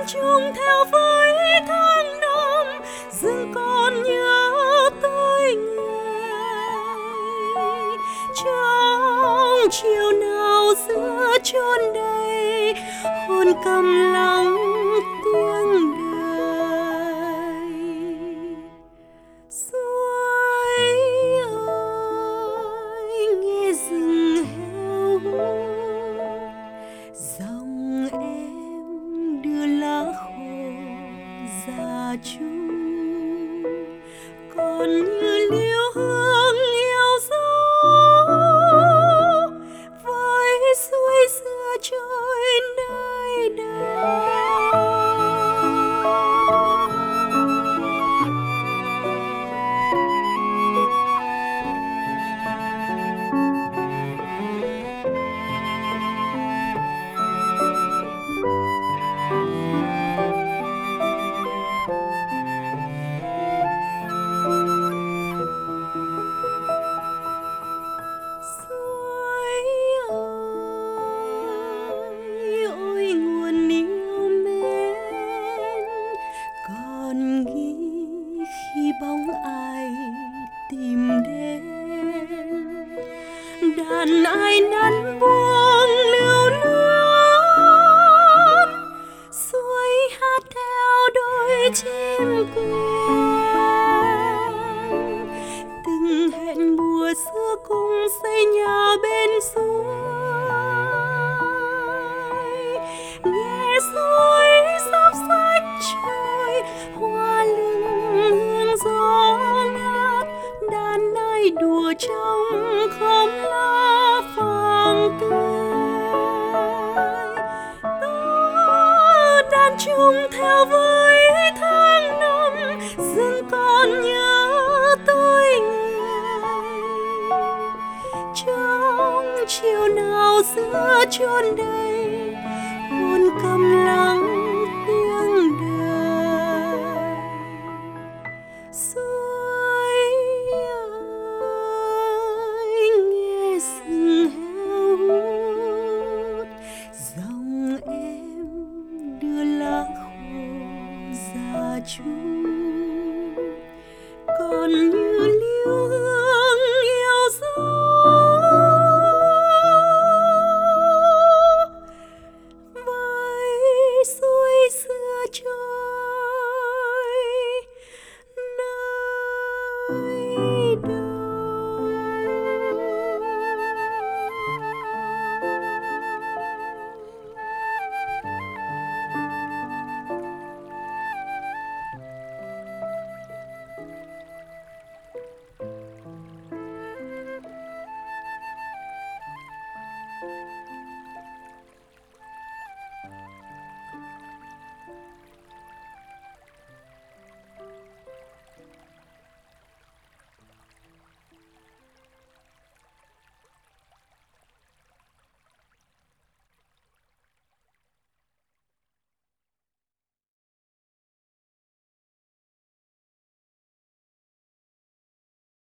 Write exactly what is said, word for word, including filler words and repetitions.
chung theo với tháng năm, rừng còn nhớ tới người. Trong chiều nào giữa chốn đây, hồn câm lắng tiếng đời. Suối ơi nghe rừng heo hút, dòng em đưa lá khô ra chung, còn như liêu hương yêu dấu với suối xưa trôi nơi đây. Bóng ai tìm đến, đàn ai nắn buông lưu luyến, suối hát theo đôi chim quyên. Từng hẹn mùa xưa cùng xây nhà bên suối, nghe suối xóc xách trôi hoa lưng gió ngát, đàn nai đùa trong khóm lá vàng tươi. Ta đàn chung theo với tháng năm, rừng còn nhớ tới người. Trong chiều nào giữa chốn đây, hồn câm lắng tiếng đời. Suối ơi nghe rừng heo hút, dòng em đưa lá khô ra chung, còn như